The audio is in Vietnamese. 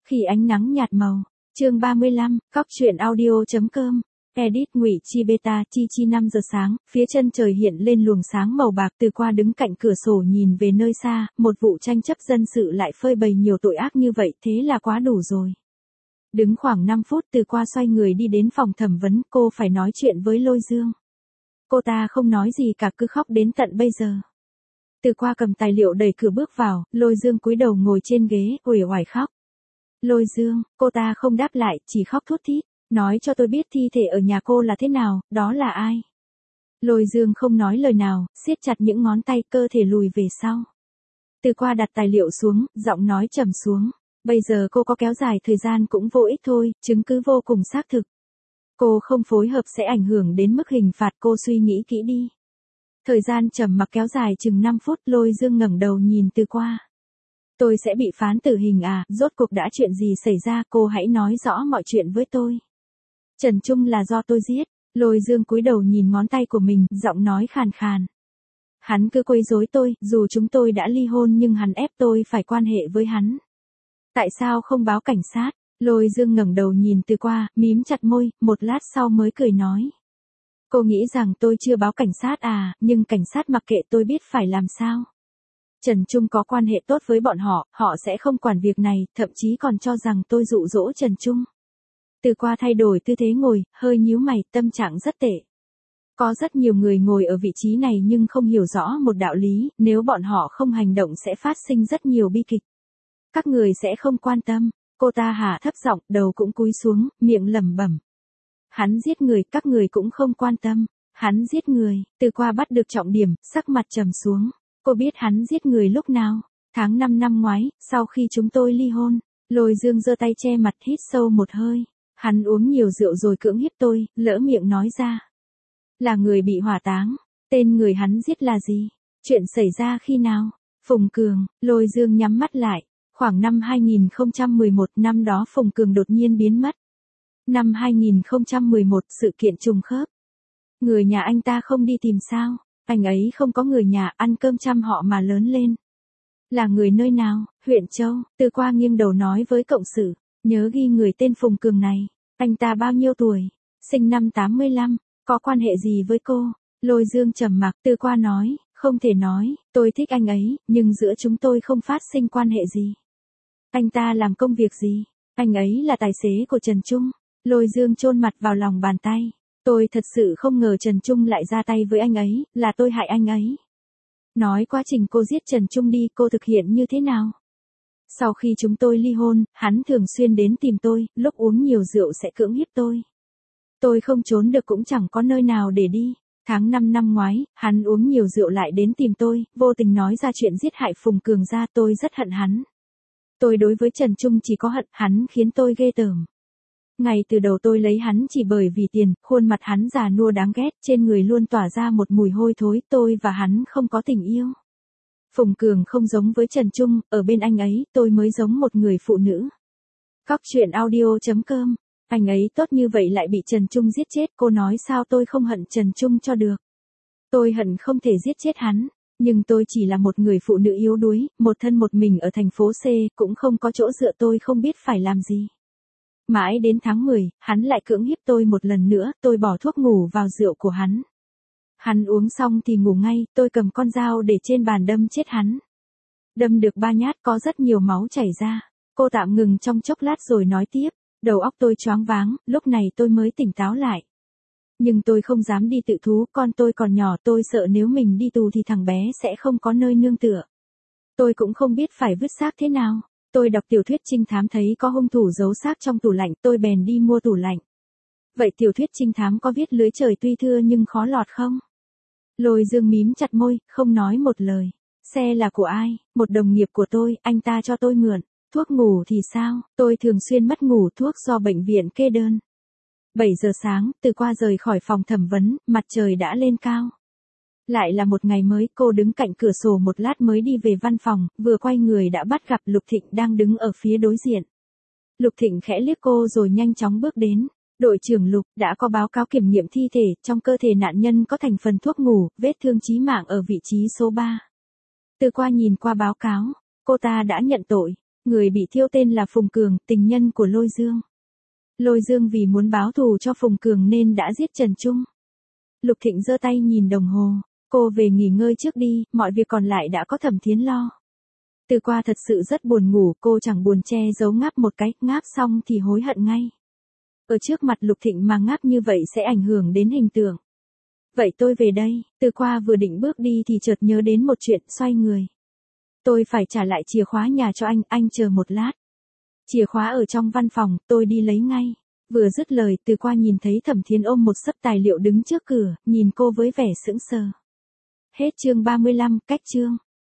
Khi ánh nắng nhạt màu. Chương 35, cóc truyện audio.com. Edit Ngụy Chi Beta Chi 5 giờ sáng, phía chân trời hiện lên luồng sáng màu bạc. Từ qua đứng cạnh cửa sổ nhìn về nơi xa, một vụ tranh chấp dân sự lại phơi bày nhiều tội ác như vậy, thế là quá đủ rồi. Đứng khoảng 5 phút Từ qua xoay người đi đến phòng thẩm vấn, cô phải nói chuyện với Lôi Dương. Cô ta không nói gì cả, cứ khóc đến tận bây giờ. Từ qua cầm tài liệu đẩy cửa bước vào, Lôi Dương cúi đầu ngồi trên ghế, uể oải khóc. Lôi Dương, cô ta không đáp lại, chỉ khóc thút thít. Nói cho tôi biết thi thể ở nhà cô là thế nào, đó là ai? Lôi Dương không nói lời nào, siết chặt những ngón tay, cơ thể lùi về sau. Từ qua đặt tài liệu xuống, giọng nói trầm xuống. Bây giờ cô có kéo dài thời gian cũng vô ích thôi, chứng cứ vô cùng xác thực. Cô không phối hợp sẽ ảnh hưởng đến mức hình phạt, cô suy nghĩ kỹ đi. Thời gian trầm mặc kéo dài chừng 5 phút, Lôi Dương ngẩng đầu nhìn Từ qua. Tôi sẽ bị phán tử hình à, rốt cuộc đã chuyện gì xảy ra, cô hãy nói rõ mọi chuyện với tôi. Trần Trung là do tôi giết. Lôi Dương cúi đầu nhìn ngón tay của mình, giọng nói khàn khàn. Hắn cứ quấy rối tôi, dù chúng tôi đã ly hôn nhưng hắn ép tôi phải quan hệ với hắn. Tại sao không báo cảnh sát? Lôi Dương ngẩng đầu nhìn Từ qua, mím chặt môi, một lát sau mới cười nói. Cô nghĩ rằng tôi chưa báo cảnh sát à, nhưng cảnh sát mặc kệ, tôi biết phải làm sao. Trần Trung có quan hệ tốt với bọn họ, họ sẽ không quản việc này, thậm chí còn cho rằng tôi dụ dỗ Trần Trung. Từ qua thay đổi tư thế ngồi, hơi nhíu mày, tâm trạng rất tệ. Có rất nhiều người ngồi ở vị trí này nhưng không hiểu rõ một đạo lý, nếu bọn họ không hành động sẽ phát sinh rất nhiều bi kịch. Các người sẽ không quan tâm. Cô ta hạ thấp giọng, đầu cũng cúi xuống, miệng lẩm bẩm. Hắn giết người, các người cũng không quan tâm. Hắn giết người. Từ qua bắt được trọng điểm, sắc mặt trầm xuống. Cô biết hắn giết người lúc nào? Tháng 5 năm ngoái, sau khi chúng tôi ly hôn. Lôi Dương giơ tay che mặt, hít sâu một hơi. Hắn uống nhiều rượu rồi cưỡng hiếp tôi, lỡ miệng nói ra. Là người bị hỏa táng. Tên người hắn giết là gì? Chuyện xảy ra khi nào? Phùng Cường. Lôi Dương nhắm mắt lại. Khoảng năm 2011, năm đó Phùng Cường đột nhiên biến mất. Năm 2011, sự kiện trùng khớp. Người nhà anh ta không đi tìm sao? Anh ấy không có người nhà, ăn cơm chăm họ mà lớn lên. Là người nơi nào? Huyện Châu. Từ qua nghiêng đầu nói với cộng sự. Nhớ ghi người tên Phùng Cường này. Anh ta bao nhiêu tuổi? Sinh năm 85. Có quan hệ gì với cô? Lôi Dương trầm mặc. Từ qua nói. Không thể nói. Tôi thích anh ấy, nhưng giữa chúng tôi không phát sinh quan hệ gì. Anh ta làm công việc gì? Anh ấy là tài xế của Trần Trung. Lôi Dương chôn mặt vào lòng bàn tay. Tôi thật sự không ngờ Trần Trung lại ra tay với anh ấy, là tôi hại anh ấy. Nói quá trình cô giết Trần Trung đi, cô thực hiện như thế nào? Sau khi chúng tôi ly hôn, hắn thường xuyên đến tìm tôi, lúc uống nhiều rượu sẽ cưỡng hiếp tôi. Tôi không trốn được cũng chẳng có nơi nào để đi. Tháng 5 năm ngoái, hắn uống nhiều rượu lại đến tìm tôi, vô tình nói ra chuyện giết hại Phùng Cường ra, tôi rất hận hắn. Tôi đối với Trần Trung chỉ có hận, hắn khiến tôi ghê tởm. Ngày từ đầu tôi lấy hắn chỉ bởi vì tiền, khuôn mặt hắn già nua đáng ghét, trên người luôn tỏa ra một mùi hôi thối, tôi và hắn không có tình yêu. Phùng Cường không giống với Trần Trung, ở bên anh ấy, tôi mới giống một người phụ nữ. Cóc truyện audio.com. Anh ấy tốt như vậy lại bị Trần Trung giết chết, cô nói sao tôi không hận Trần Trung cho được. Tôi hận không thể giết chết hắn, nhưng tôi chỉ là một người phụ nữ yếu đuối, một thân một mình ở thành phố C, cũng không có chỗ dựa, tôi không biết phải làm gì. Mãi đến tháng 10, hắn lại cưỡng hiếp tôi một lần nữa, tôi bỏ thuốc ngủ vào rượu của hắn. Hắn uống xong thì ngủ ngay, tôi cầm con dao để trên bàn đâm chết hắn. Đâm được 3 nhát có rất nhiều máu chảy ra. Cô tạm ngừng trong chốc lát rồi nói tiếp, đầu óc tôi choáng váng, lúc này tôi mới tỉnh táo lại. Nhưng tôi không dám đi tự thú, con tôi còn nhỏ, tôi sợ nếu mình đi tù thì thằng bé sẽ không có nơi nương tựa. Tôi cũng không biết phải vứt xác thế nào. Tôi đọc tiểu thuyết trinh thám thấy có hung thủ giấu xác trong tủ lạnh, tôi bèn đi mua tủ lạnh. Vậy tiểu thuyết trinh thám có viết lưới trời tuy thưa nhưng khó lọt không? Lôi Dương mím chặt môi, không nói một lời. Xe là của ai? Một đồng nghiệp của tôi, anh ta cho tôi mượn. Thuốc ngủ thì sao? Tôi thường xuyên mất ngủ, thuốc do bệnh viện kê đơn. 7 giờ sáng, Từ qua rời khỏi phòng thẩm vấn, mặt trời đã lên cao. Lại là một ngày mới, cô đứng cạnh cửa sổ một lát mới đi về văn phòng, vừa quay người đã bắt gặp Lục Thịnh đang đứng ở phía đối diện. Lục Thịnh khẽ liếc cô rồi nhanh chóng bước đến. Đội trưởng Lục, đã có báo cáo kiểm nghiệm thi thể, trong cơ thể nạn nhân có thành phần thuốc ngủ, vết thương chí mạng ở vị trí số 3. Từ qua nhìn qua báo cáo, cô ta đã nhận tội. Người bị thiêu tên là Phùng Cường, tình nhân của Lôi Dương. Lôi Dương vì muốn báo thù cho Phùng Cường nên đã giết Trần Trung. Lục Thịnh giơ tay nhìn đồng hồ, cô về nghỉ ngơi trước đi, mọi việc còn lại đã có Thẩm Thiến lo. Từ Qua thật sự rất buồn ngủ, cô chẳng buồn che giấu ngáp một cái, ngáp xong thì hối hận ngay. Ở trước mặt Lục Thịnh mà ngáp như vậy sẽ ảnh hưởng đến hình tượng. Vậy tôi về đây, Từ Qua vừa định bước đi thì chợt nhớ đến một chuyện, xoay người. Tôi phải trả lại chìa khóa nhà cho anh chờ một lát. Chìa khóa ở trong văn phòng, tôi đi lấy ngay. Vừa dứt lời, Từ Qua nhìn thấy Thẩm Thiến ôm một xấp tài liệu đứng trước cửa, nhìn cô với vẻ sững sờ. Hết chương 35, cách chương.